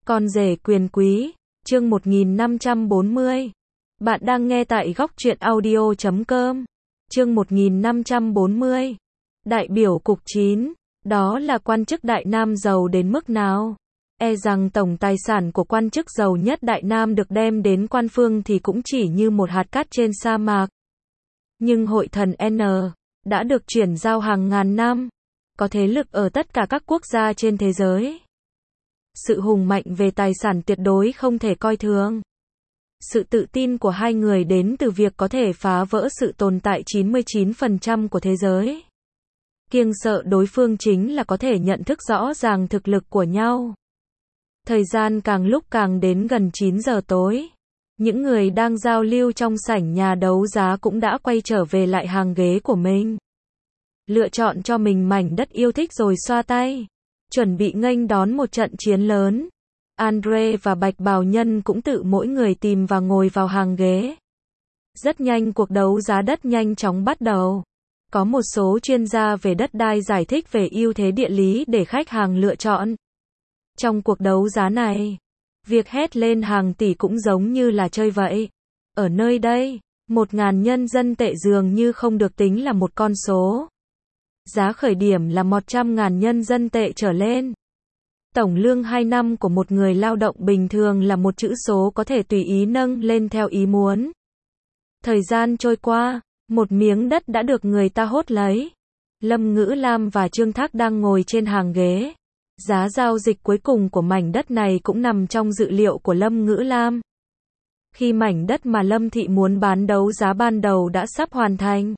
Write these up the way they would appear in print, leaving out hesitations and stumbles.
Con rể quyền quý, chương 1540. Bạn đang nghe tại góc truyện audio.com. Chương 1540. Đại biểu cục 9, đó là quan chức Đại Nam giàu đến mức nào? E rằng tổng tài sản của quan chức giàu nhất Đại Nam được đem đến quan phương thì cũng chỉ như một hạt cát trên sa mạc. Nhưng hội thần N đã được chuyển giao hàng ngàn năm, có thế lực ở tất cả các quốc gia trên thế giới. Sự hùng mạnh về tài sản tuyệt đối không thể coi thường. Sự tự tin của hai người đến từ việc có thể phá vỡ sự tồn tại 99% của thế giới. Kiêng sợ đối phương chính là có thể nhận thức rõ ràng thực lực của nhau. Thời gian càng lúc càng đến gần 9 giờ tối. Những người đang giao lưu trong sảnh nhà đấu giá cũng đã quay trở về lại hàng ghế của mình. Lựa chọn cho mình mảnh đất yêu thích rồi xoa tay. Chuẩn bị nghênh đón một trận chiến lớn. Andre và Bạch Bào Nhân cũng tự mỗi người tìm và ngồi vào hàng ghế. Rất nhanh cuộc đấu giá đất nhanh chóng bắt đầu. Có một số chuyên gia về đất đai giải thích về ưu thế địa lý để khách hàng lựa chọn. Trong cuộc đấu giá này, việc hét lên hàng tỷ cũng giống như là chơi vậy. Ở nơi đây, 1.000 nhân dân tệ dường như không được tính là một con số. Giá khởi điểm là 100.000 nhân dân tệ trở lên. Tổng lương 2 năm của một người lao động bình thường là một chữ số có thể tùy ý nâng lên theo ý muốn. Thời gian trôi qua, một miếng đất đã được người ta hốt lấy. Lâm Ngữ Lam và Trương Thác đang ngồi trên hàng ghế. Giá giao dịch cuối cùng của mảnh đất này cũng nằm trong dự liệu của Lâm Ngữ Lam. Khi mảnh đất mà Lâm Thị muốn bán đấu giá ban đầu đã sắp hoàn thành.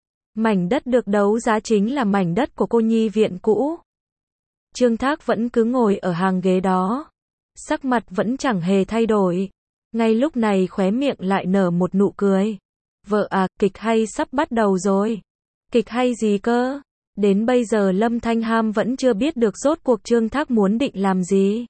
Mảnh đất được đấu giá chính là mảnh đất của cô nhi viện cũ. Trương Thác vẫn cứ ngồi ở hàng ghế đó. Sắc mặt vẫn chẳng hề thay đổi. Ngay lúc này khóe miệng lại nở một nụ cười. Vợ à, kịch hay sắp bắt đầu rồi. Kịch hay gì cơ? Đến bây giờ Lâm Thanh Ham vẫn chưa biết được rốt cuộc Trương Thác muốn định làm gì.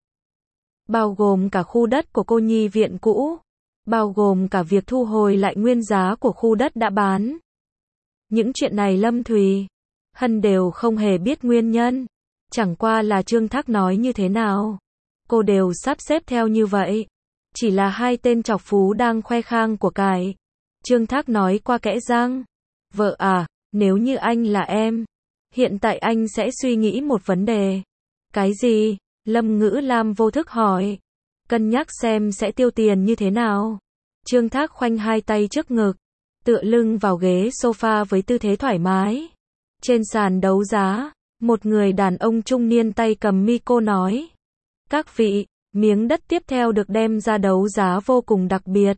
Bao gồm cả khu đất của cô nhi viện cũ. Bao gồm cả việc thu hồi lại nguyên giá của khu đất đã bán. Những chuyện này Lâm Thùy Hân đều không hề biết nguyên nhân. Chẳng qua là Trương Thác nói như thế nào, cô đều sắp xếp theo như vậy. Chỉ là hai tên chọc phú đang khoe khang của cải. Trương Thác nói qua kẽ răng. Vợ à, nếu như anh là em, hiện tại anh sẽ suy nghĩ một vấn đề. Cái gì? Lâm Ngữ Lam vô thức hỏi. Cân nhắc xem sẽ tiêu tiền như thế nào. Trương Thác khoanh hai tay trước ngực, tựa lưng vào ghế sofa với tư thế thoải mái. Trên sàn đấu giá, một người đàn ông trung niên tay cầm micro nói. Các vị, miếng đất tiếp theo được đem ra đấu giá vô cùng đặc biệt.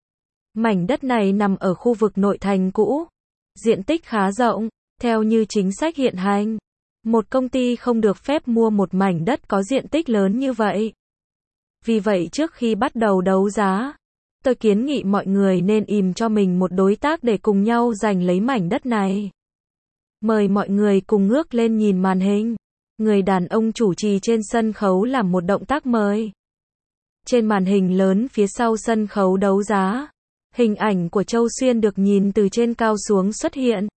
Mảnh đất này nằm ở khu vực nội thành cũ. Diện tích khá rộng, theo như chính sách hiện hành. Một công ty không được phép mua một mảnh đất có diện tích lớn như vậy. Vì vậy trước khi bắt đầu đấu giá, tôi kiến nghị mọi người nên ìm cho mình một đối tác để cùng nhau giành lấy mảnh đất này. Mời mọi người cùng ngước lên nhìn màn hình. Người đàn ông chủ trì trên sân khấu làm một động tác mời. Trên màn hình lớn phía sau sân khấu đấu giá, hình ảnh của Châu Xuyên được nhìn từ trên cao xuống xuất hiện.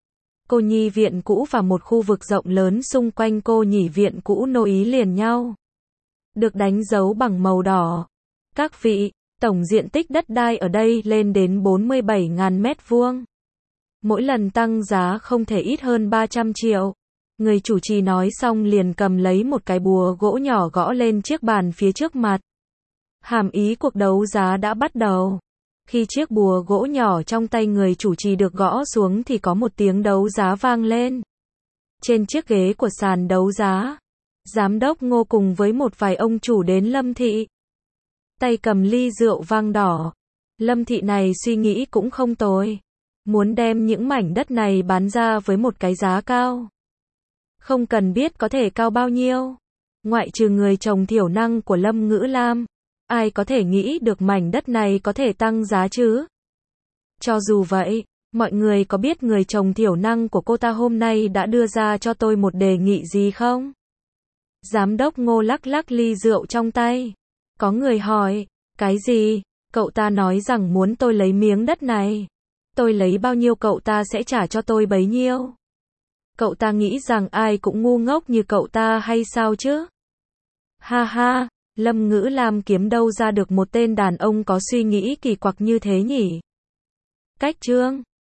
Cô nhi viện cũ và một khu vực rộng lớn xung quanh cô nhi viện cũ nối liền nhau. Được đánh dấu bằng màu đỏ. Các vị, tổng diện tích đất đai ở đây lên đến 47.000 mét vuông. Mỗi lần tăng giá không thể ít hơn 300 triệu. Người chủ trì nói xong liền cầm lấy một cái búa gỗ nhỏ gõ lên chiếc bàn phía trước mặt. Hàm ý cuộc đấu giá đã bắt đầu. Khi chiếc búa gỗ nhỏ trong tay người chủ trì được gõ xuống thì có một tiếng đấu giá vang lên. Trên chiếc ghế của sàn đấu giá, Giám đốc Ngô cùng với một vài ông chủ đến Lâm Thị. Tay cầm ly rượu vang đỏ. Lâm Thị này suy nghĩ cũng không tồi. Muốn đem những mảnh đất này bán ra với một cái giá cao. Không cần biết có thể cao bao nhiêu. Ngoại trừ người chồng thiểu năng của Lâm Ngữ Lam, ai có thể nghĩ được mảnh đất này có thể tăng giá chứ? Cho dù vậy, mọi người có biết người chồng thiểu năng của cô ta hôm nay đã đưa ra cho tôi một đề nghị gì không? Giám đốc Ngô lắc lắc ly rượu trong tay. Có người hỏi, cái gì? Cậu ta nói rằng muốn tôi lấy miếng đất này. Tôi lấy bao nhiêu cậu ta sẽ trả cho tôi bấy nhiêu. Cậu ta nghĩ rằng ai cũng ngu ngốc như cậu ta hay sao chứ? Ha ha, Lâm Ngữ Lam kiếm đâu ra được một tên đàn ông có suy nghĩ kỳ quặc như thế nhỉ? Cách chương